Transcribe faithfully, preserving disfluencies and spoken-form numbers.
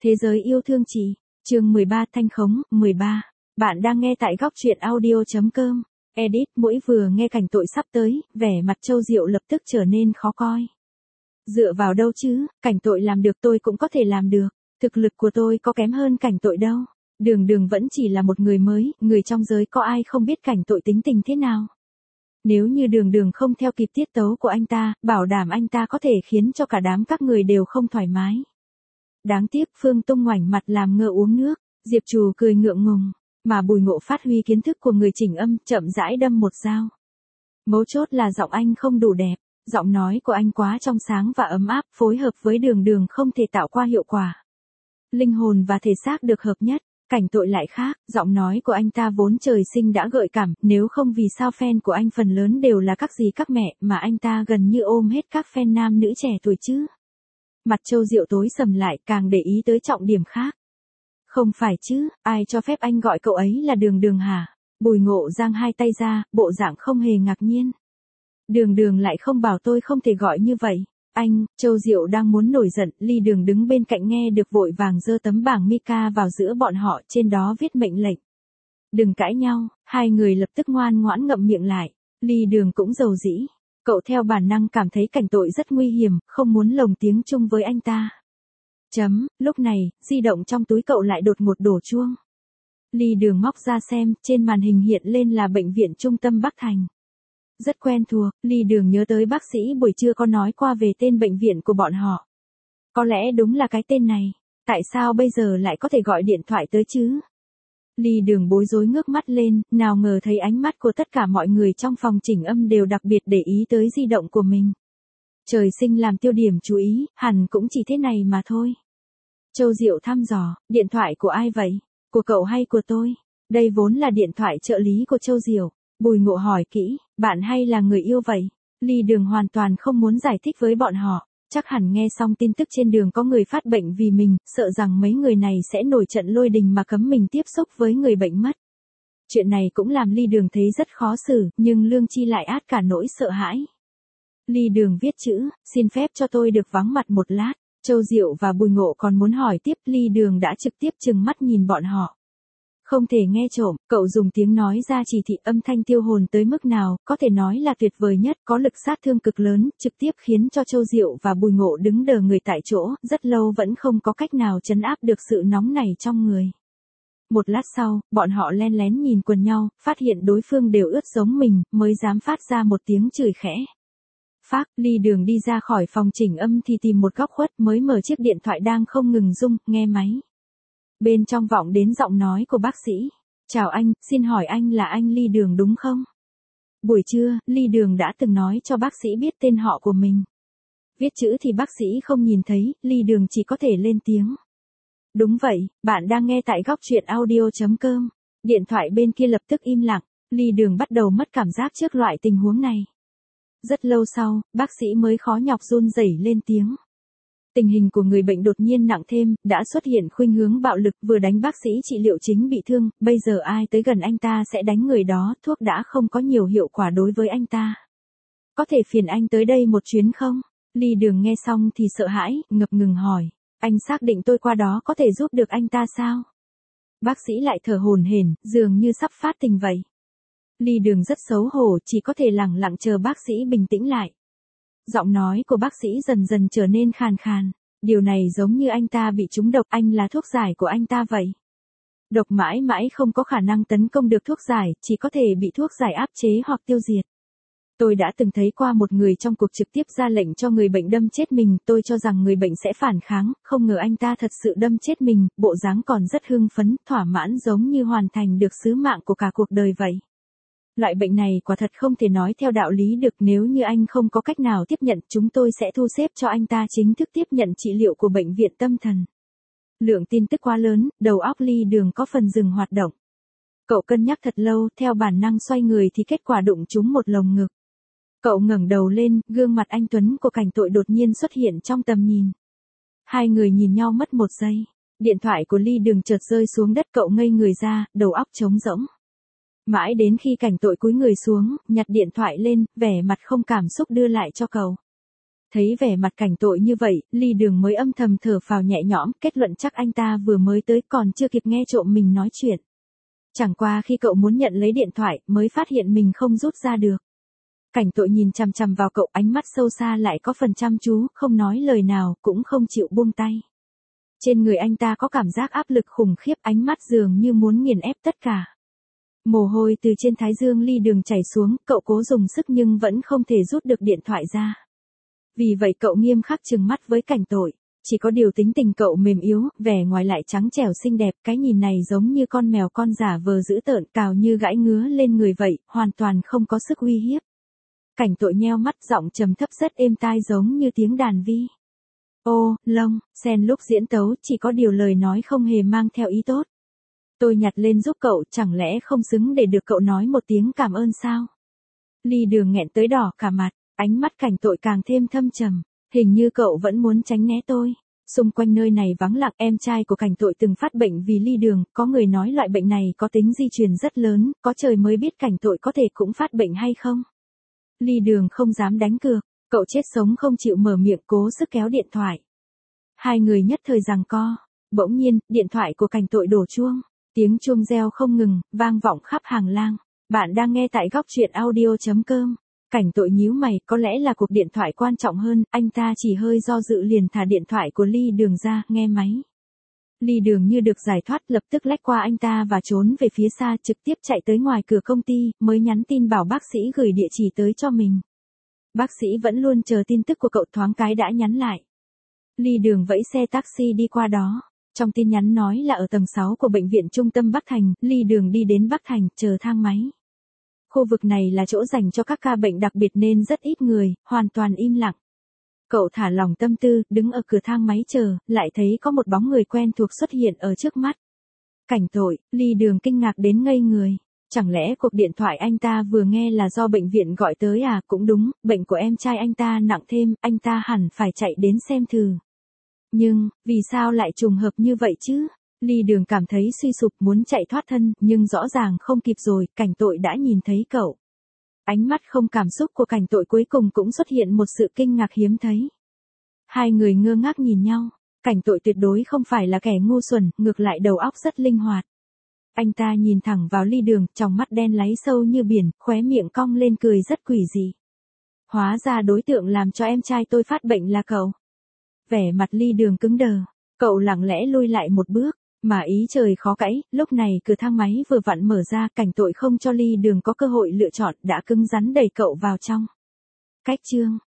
Thế giới yêu thương chị, chương mười ba Thanh khống, mười ba. Bạn đang nghe tại góc truyện audio.com. Edit mỗi vừa nghe cảnh tội sắp tới, vẻ mặt Châu Diệu lập tức trở nên khó coi. Dựa vào đâu chứ, cảnh tội làm được tôi cũng có thể làm được, thực lực của tôi có kém hơn cảnh tội đâu. Đường Đường vẫn chỉ là một người mới, người trong giới có ai không biết cảnh tội tính tình thế nào. Nếu như Đường Đường không theo kịp tiết tấu của anh ta, bảo đảm anh ta có thể khiến cho cả đám các người đều không thoải mái. Đáng tiếc Phương Tung ngoảnh mặt làm ngơ uống nước, Diệp Trù cười ngượng ngùng, mà Bùi Ngộ phát huy kiến thức của người chỉnh âm, chậm rãi đâm một dao. Mấu chốt là giọng anh không đủ đẹp, giọng nói của anh quá trong sáng và ấm áp, phối hợp với Đường Đường không thể tạo qua hiệu quả. Linh hồn và thể xác được hợp nhất, cảnh tội lại khác, giọng nói của anh ta vốn trời sinh đã gợi cảm, nếu không vì sao fan của anh phần lớn đều là các dì các mẹ, mà anh ta gần như ôm hết các fan nam nữ trẻ tuổi chứ. Mặt Châu Diệu tối sầm lại, càng để ý tới trọng điểm khác. Không phải chứ, ai cho phép anh gọi cậu ấy là Đường Đường hả? Bùi Ngộ giang hai tay ra, bộ dạng không hề ngạc nhiên. Đường Đường lại không bảo tôi không thể gọi như vậy. Anh, Châu Diệu đang muốn nổi giận, Ly Đường đứng bên cạnh nghe được vội vàng giơ tấm bảng Mica vào giữa bọn họ, trên đó viết mệnh lệnh. Đừng cãi nhau, hai người lập tức ngoan ngoãn ngậm miệng lại. Ly Đường cũng dầu dĩ. Cậu theo bản năng cảm thấy cảnh tội rất nguy hiểm, không muốn lồng tiếng chung với anh ta. Chấm, lúc này, di động trong túi cậu lại đột ngột đổ chuông. Ly Đường móc ra xem, trên màn hình hiện lên là bệnh viện trung tâm Bắc Thành. Rất quen thuộc, Ly Đường nhớ tới bác sĩ buổi trưa có nói qua về tên bệnh viện của bọn họ. Có lẽ đúng là cái tên này, tại sao bây giờ lại có thể gọi điện thoại tới chứ? Ly Đường bối rối ngước mắt lên, nào ngờ thấy ánh mắt của tất cả mọi người trong phòng chỉnh âm đều đặc biệt để ý tới di động của mình. Trời sinh làm tiêu điểm chú ý, hẳn cũng chỉ thế này mà thôi. Châu Diệu thăm dò, điện thoại của ai vậy? Của cậu hay của tôi? Đây vốn là điện thoại trợ lý của Châu Diệu. Bùi Ngộ hỏi kỹ, bạn hay là người yêu vậy? Ly Đường hoàn toàn không muốn giải thích với bọn họ. Chắc hẳn nghe xong tin tức trên đường có người phát bệnh vì mình, sợ rằng mấy người này sẽ nổi trận lôi đình mà cấm mình tiếp xúc với người bệnh mất. Chuyện này cũng làm Ly Đường thấy rất khó xử, nhưng lương chi lại át cả nỗi sợ hãi. Ly Đường viết chữ, xin phép cho tôi được vắng mặt một lát. Châu Diệu và Bùi Ngộ còn muốn hỏi tiếp, Ly Đường đã trực tiếp trừng mắt nhìn bọn họ. Không thể nghe trộm, cậu dùng tiếng nói ra chỉ thị, âm thanh tiêu hồn tới mức nào, có thể nói là tuyệt vời nhất, có lực sát thương cực lớn, trực tiếp khiến cho Châu Diệu và Bùi Ngộ đứng đờ người tại chỗ, rất lâu vẫn không có cách nào trấn áp được sự nóng này trong người. Một lát sau, bọn họ len lén nhìn quần nhau, phát hiện đối phương đều ướt giống mình, mới dám phát ra một tiếng chửi khẽ. Phác, Ly Đường đi ra khỏi phòng chỉnh âm thì tìm một góc khuất, mới mở chiếc điện thoại đang không ngừng rung, nghe máy. Bên trong vọng đến giọng nói của bác sĩ. Chào anh, xin hỏi anh là anh Ly Đường đúng không? Buổi trưa, Ly Đường đã từng nói cho bác sĩ biết tên họ của mình. Viết chữ thì bác sĩ không nhìn thấy, Ly Đường chỉ có thể lên tiếng. Đúng vậy, bạn đang nghe tại góc truyện audio.com. Điện thoại bên kia lập tức im lặng, Ly Đường bắt đầu mất cảm giác trước loại tình huống này. Rất lâu sau, bác sĩ mới khó nhọc run rẩy lên tiếng. Tình hình của người bệnh đột nhiên nặng thêm, đã xuất hiện khuynh hướng bạo lực, vừa đánh bác sĩ trị liệu chính bị thương, bây giờ ai tới gần anh ta sẽ đánh người đó, thuốc đã không có nhiều hiệu quả đối với anh ta. Có thể phiền anh tới đây một chuyến không? Ly Đường nghe xong thì sợ hãi, ngập ngừng hỏi, anh xác định tôi qua đó có thể giúp được anh ta sao? Bác sĩ lại thở hổn hển, dường như sắp phát tình vậy. Ly Đường rất xấu hổ, chỉ có thể lẳng lặng chờ bác sĩ bình tĩnh lại. Giọng nói của bác sĩ dần dần trở nên khàn khàn. Điều này giống như anh ta bị trúng độc, anh là thuốc giải của anh ta vậy. Độc mãi mãi không có khả năng tấn công được thuốc giải, chỉ có thể bị thuốc giải áp chế hoặc tiêu diệt. Tôi đã từng thấy qua một người trong cuộc trực tiếp ra lệnh cho người bệnh đâm chết mình, tôi cho rằng người bệnh sẽ phản kháng, không ngờ anh ta thật sự đâm chết mình, bộ dáng còn rất hưng phấn, thỏa mãn giống như hoàn thành được sứ mạng của cả cuộc đời vậy. Loại bệnh này quả thật không thể nói theo đạo lý được, nếu như anh không có cách nào tiếp nhận, chúng tôi sẽ thu xếp cho anh ta chính thức tiếp nhận trị liệu của bệnh viện tâm thần. Lượng tin tức quá lớn, đầu óc Ly Đường có phần dừng hoạt động. Cậu cân nhắc thật lâu, theo bản năng xoay người thì kết quả đụng trúng một lồng ngực. Cậu ngẩng đầu lên, gương mặt anh tuấn của cảnh tội đột nhiên xuất hiện trong tầm nhìn. Hai người nhìn nhau mất một giây. Điện thoại của Ly Đường chợt rơi xuống đất, cậu ngây người ra, đầu óc trống rỗng. Mãi đến khi cảnh tội cúi người xuống, nhặt điện thoại lên, vẻ mặt không cảm xúc đưa lại cho cậu. Thấy vẻ mặt Cảnh Tội như vậy, Ly Đường mới âm thầm thở phào nhẹ nhõm, kết luận chắc anh ta vừa mới tới còn chưa kịp nghe trộm mình nói chuyện. Chẳng qua khi cậu muốn nhận lấy điện thoại, mới phát hiện mình không rút ra được. Cảnh Tội nhìn chằm chằm vào cậu, ánh mắt sâu xa lại có phần chăm chú, không nói lời nào, cũng không chịu buông tay. Trên người anh ta có cảm giác áp lực khủng khiếp, ánh mắt dường như muốn nghiền ép tất cả. Mồ hôi từ trên thái dương Ly Đường chảy xuống, cậu cố dùng sức nhưng vẫn không thể rút được điện thoại ra. Vì vậy cậu nghiêm khắc trừng mắt với Cảnh Tội. Chỉ có điều tính tình cậu mềm yếu, vẻ ngoài lại trắng trẻo xinh đẹp, cái nhìn này giống như con mèo con giả vờ dữ tợn, cào như gãi ngứa lên người vậy, hoàn toàn không có sức uy hiếp. Cảnh Tội nheo mắt, giọng trầm thấp rất êm tai giống như tiếng đàn vi. Ô, Long, Sen lúc diễn tấu, chỉ có điều lời nói không hề mang theo ý tốt. Tôi nhặt lên giúp cậu, chẳng lẽ không xứng để được cậu nói một tiếng cảm ơn sao? Ly Đường nghẹn tới đỏ cả mặt, ánh mắt Cảnh Tội càng thêm thâm trầm. Hình như cậu vẫn muốn tránh né tôi. Xung quanh nơi này vắng lặng, em trai của Cảnh Tội từng phát bệnh vì Ly Đường, có người nói loại bệnh này có tính di truyền rất lớn, có trời mới biết Cảnh Tội có thể cũng phát bệnh hay không. Ly Đường không dám đánh cược, cậu chết sống không chịu mở miệng, cố sức kéo điện thoại. Hai người nhất thời giằng co, bỗng nhiên, điện thoại của Cảnh Tội đổ chuông, tiếng chuông reo không ngừng, vang vọng khắp hàng lang. Bạn đang nghe tại góc truyện audio chấm com. Cảnh Tội nhíu mày, có lẽ là cuộc điện thoại quan trọng hơn, anh ta chỉ hơi do dự liền thả điện thoại của Ly Đường ra, nghe máy. Ly Đường như được giải thoát, lập tức lách qua anh ta và trốn về phía xa, trực tiếp chạy tới ngoài cửa công ty, mới nhắn tin bảo bác sĩ gửi địa chỉ tới cho mình. Bác sĩ vẫn luôn chờ tin tức của cậu, thoáng cái đã nhắn lại. Ly Đường vẫy xe taxi đi qua đó. Trong tin nhắn nói là ở tầng sáu của bệnh viện trung tâm Bắc Thành, Ly Đường đi đến Bắc Thành, chờ thang máy. Khu vực này là chỗ dành cho các ca bệnh đặc biệt nên rất ít người, hoàn toàn im lặng. Cậu thả lỏng tâm tư, đứng ở cửa thang máy chờ, lại thấy có một bóng người quen thuộc xuất hiện ở trước mắt. Cảnh Tội, Ly Đường kinh ngạc đến ngây người. Chẳng lẽ cuộc điện thoại anh ta vừa nghe là do bệnh viện gọi tới à? Cũng đúng, bệnh của em trai anh ta nặng thêm, anh ta hẳn phải chạy đến xem thử. Nhưng, vì sao lại trùng hợp như vậy chứ? Ly Đường cảm thấy suy sụp, muốn chạy thoát thân, nhưng rõ ràng không kịp rồi, Cảnh Tội đã nhìn thấy cậu. Ánh mắt không cảm xúc của Cảnh Tội cuối cùng cũng xuất hiện một sự kinh ngạc hiếm thấy. Hai người ngơ ngác nhìn nhau, Cảnh Tội tuyệt đối không phải là kẻ ngu xuẩn, ngược lại đầu óc rất linh hoạt. Anh ta nhìn thẳng vào Ly Đường, trong mắt đen láy sâu như biển, khóe miệng cong lên cười rất quỷ dị. Hóa ra đối tượng làm cho em trai tôi phát bệnh là cậu. Vẻ mặt Ly Đường cứng đờ, cậu lặng lẽ lui lại một bước. Mà ý trời khó cãi, lúc này cửa thang máy vừa vặn mở ra, Cảnh Tội không cho Ly Đường có cơ hội lựa chọn, đã cứng rắn đẩy cậu vào trong. Cách chương